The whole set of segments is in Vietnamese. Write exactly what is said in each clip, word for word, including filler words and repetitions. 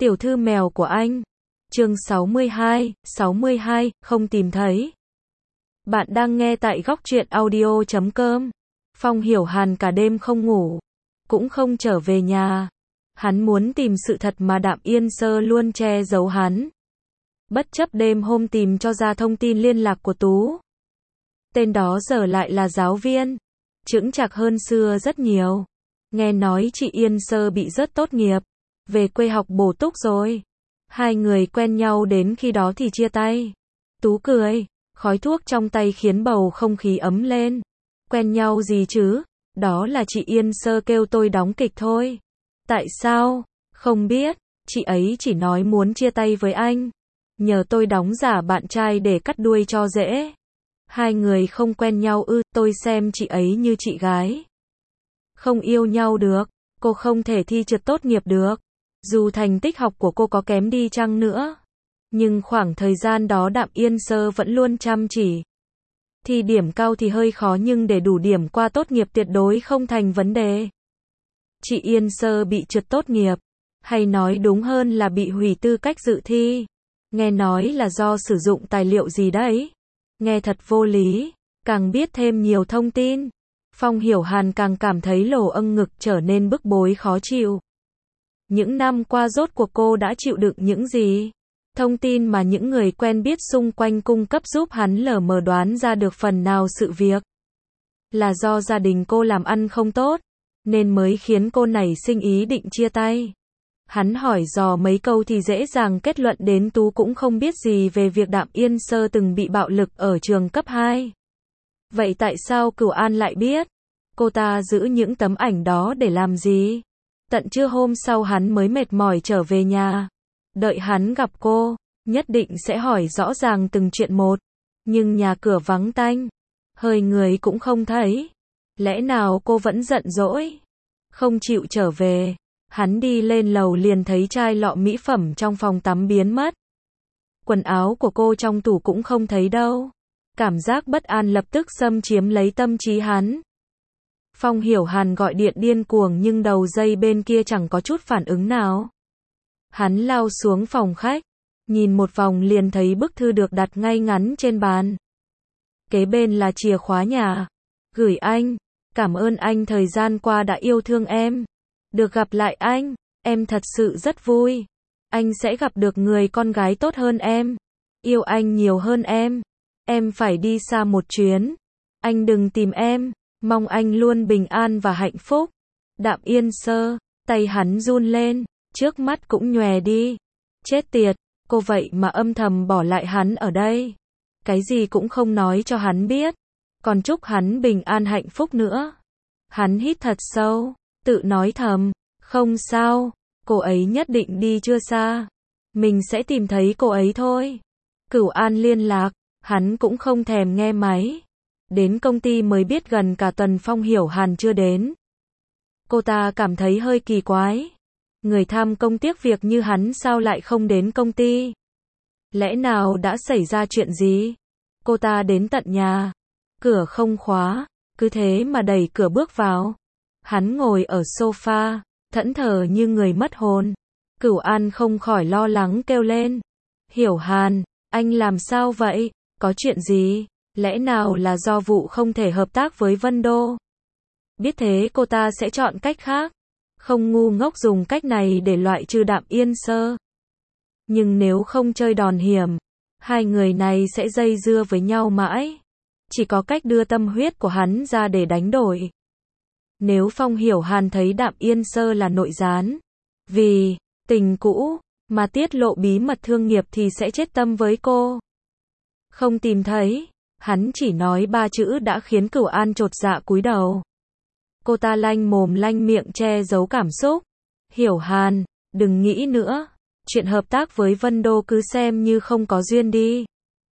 Tiểu thư mèo của anh. Chương sáu mươi hai, sáu mươi hai, không tìm thấy. Bạn đang nghe tại góc truyện audio chấm com. Phong Hiểu Hàn cả đêm không ngủ, cũng không trở về nhà. Hắn muốn tìm sự thật mà Đạm Yên Sơ luôn che giấu hắn. Bất chấp đêm hôm tìm cho ra thông tin liên lạc của Tú. Tên đó giờ lại là giáo viên, chững chạc hơn xưa rất nhiều. Nghe nói chị Yên Sơ bị rớt tốt nghiệp, về quê học bổ túc rồi. Hai người quen nhau đến khi đó thì chia tay. Tú cười, khói thuốc trong tay khiến bầu không khí ấm lên. Quen nhau gì chứ, đó là chị Yên Sơ kêu tôi đóng kịch thôi. Tại sao? Không biết, chị ấy chỉ nói muốn chia tay với anh, nhờ tôi đóng giả bạn trai để cắt đuôi cho dễ. Hai người không quen nhau ư? Tôi xem chị ấy như chị gái. Không yêu nhau được, cô không thể thi trượt tốt nghiệp được. Dù thành tích học của cô có kém đi chăng nữa, nhưng khoảng thời gian đó Đạm Yên Sơ vẫn luôn chăm chỉ. Thi điểm cao thì hơi khó nhưng để đủ điểm qua tốt nghiệp tuyệt đối không thành vấn đề. Chị Yên Sơ bị trượt tốt nghiệp, hay nói đúng hơn là bị hủy tư cách dự thi. Nghe nói là do sử dụng tài liệu gì đấy. Nghe thật vô lý, càng biết thêm nhiều thông tin. Phong Hiểu Hàn càng cảm thấy lồ âng ngực trở nên bức bối khó chịu. Những năm qua rốt cuộc cô đã chịu đựng những gì? Thông tin mà những người quen biết xung quanh cung cấp giúp hắn lờ mờ đoán ra được phần nào sự việc. Là do gia đình cô làm ăn không tốt, nên mới khiến cô nảy sinh ý định chia tay. Hắn hỏi dò mấy câu thì dễ dàng kết luận đến Tú cũng không biết gì về việc Đạm Yên Sơ từng bị bạo lực ở trường cấp hai. Vậy tại sao Cửu An lại biết? Cô ta giữ những tấm ảnh đó để làm gì? Tận trưa hôm sau hắn mới mệt mỏi trở về nhà. Đợi hắn gặp cô, nhất định sẽ hỏi rõ ràng từng chuyện một. Nhưng nhà cửa vắng tanh, hơi người cũng không thấy. Lẽ nào cô vẫn giận dỗi, không chịu trở về? Hắn đi lên lầu liền thấy chai lọ mỹ phẩm trong phòng tắm biến mất. Quần áo của cô trong tủ cũng không thấy đâu. Cảm giác bất an lập tức xâm chiếm lấy tâm trí hắn. Phong Hiểu Hàn gọi điện điên cuồng nhưng đầu dây bên kia chẳng có chút phản ứng nào. Hắn lao xuống phòng khách, nhìn một vòng liền thấy bức thư được đặt ngay ngắn trên bàn. Kế bên là chìa khóa nhà. Gửi anh, cảm ơn anh thời gian qua đã yêu thương em. Được gặp lại anh, em thật sự rất vui. Anh sẽ gặp được người con gái tốt hơn em, yêu anh nhiều hơn em. Em phải đi xa một chuyến, anh đừng tìm em. Mong anh luôn bình an và hạnh phúc. Đạm Yên Sơ, tay hắn run lên, trước mắt cũng nhòe đi. Chết tiệt, cô vậy mà âm thầm bỏ lại hắn ở đây. Cái gì cũng không nói cho hắn biết, còn chúc hắn bình an hạnh phúc nữa. Hắn hít thật sâu, tự nói thầm, không sao, cô ấy nhất định đi chưa xa. Mình sẽ tìm thấy cô ấy thôi. Cửu An liên lạc, hắn cũng không thèm nghe máy. Đến công ty mới biết gần cả tuần Phong Hiểu Hàn chưa đến. Cô ta cảm thấy hơi kỳ quái. Người tham công tiếc việc như hắn sao lại không đến công ty? Lẽ nào đã xảy ra chuyện gì? Cô ta đến tận nhà, cửa không khóa, cứ thế mà đẩy cửa bước vào. Hắn ngồi ở sofa, thẫn thờ như người mất hồn. Cửu An không khỏi lo lắng kêu lên. Hiểu Hàn, anh làm sao vậy? Có chuyện gì? Lẽ nào là do vụ không thể hợp tác với Vân Đô? Biết thế cô ta sẽ chọn cách khác, không ngu ngốc dùng cách này để loại trừ Đạm Yên Sơ. Nhưng nếu không chơi đòn hiểm, hai người này sẽ dây dưa với nhau mãi. Chỉ có cách đưa tâm huyết của hắn ra để đánh đổi. Nếu Phong Hiểu Hàn thấy Đạm Yên Sơ là nội gián, vì tình cũ mà tiết lộ bí mật thương nghiệp thì sẽ chết tâm với cô. Không tìm thấy. Hắn chỉ nói ba chữ đã khiến Cửu An chột dạ cúi đầu. Cô ta lanh mồm lanh miệng che giấu cảm xúc. Hiểu Hàn, đừng nghĩ nữa. Chuyện hợp tác với Vân Đô cứ xem như không có duyên đi.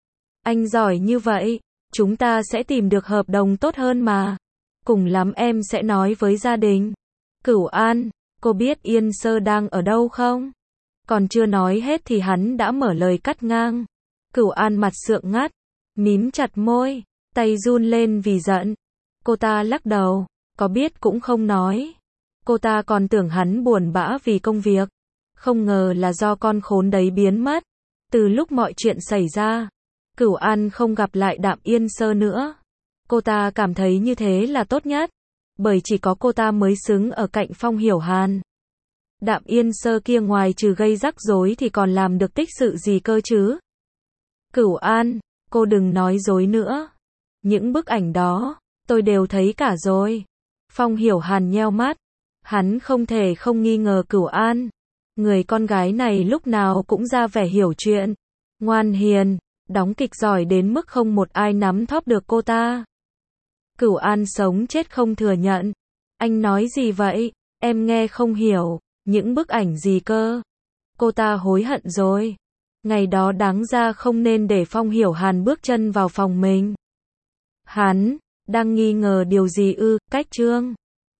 Anh giỏi như vậy, chúng ta sẽ tìm được hợp đồng tốt hơn mà. Cùng lắm em sẽ nói với gia đình. Cửu An, cô biết Yên Sơ đang ở đâu không? Còn chưa nói hết thì hắn đã mở lời cắt ngang. Cửu An mặt sượng ngắt, mím chặt môi, tay run lên vì giận. Cô ta lắc đầu, có biết cũng không nói. Cô ta còn tưởng hắn buồn bã vì công việc, Không ngờ là do con khốn đấy biến mất. Từ lúc mọi chuyện xảy ra, Cửu An không gặp lại Đạm Yên Sơ nữa. Cô ta cảm thấy như thế là tốt nhất, bởi chỉ có cô ta mới xứng ở cạnh Phong Hiểu Hàn. Đạm Yên Sơ kia ngoài trừ gây rắc rối thì còn làm được tích sự gì cơ chứ? Cửu An, cô đừng nói dối nữa. Những bức ảnh đó, tôi đều thấy cả rồi. Phong Hiểu Hàn nheo mắt. Hắn không thể không nghi ngờ Cửu An. Người con gái này lúc nào cũng ra vẻ hiểu chuyện, ngoan hiền, đóng kịch giỏi đến mức không một ai nắm thóp được cô ta. Cửu An sống chết không thừa nhận. Anh nói gì vậy? Em nghe không hiểu. Những bức ảnh gì cơ? Cô ta hối hận rồi. Ngày đó đáng ra không nên để Phong Hiểu Hàn bước chân vào phòng mình. Hắn đang nghi ngờ điều gì ư? Cách Trương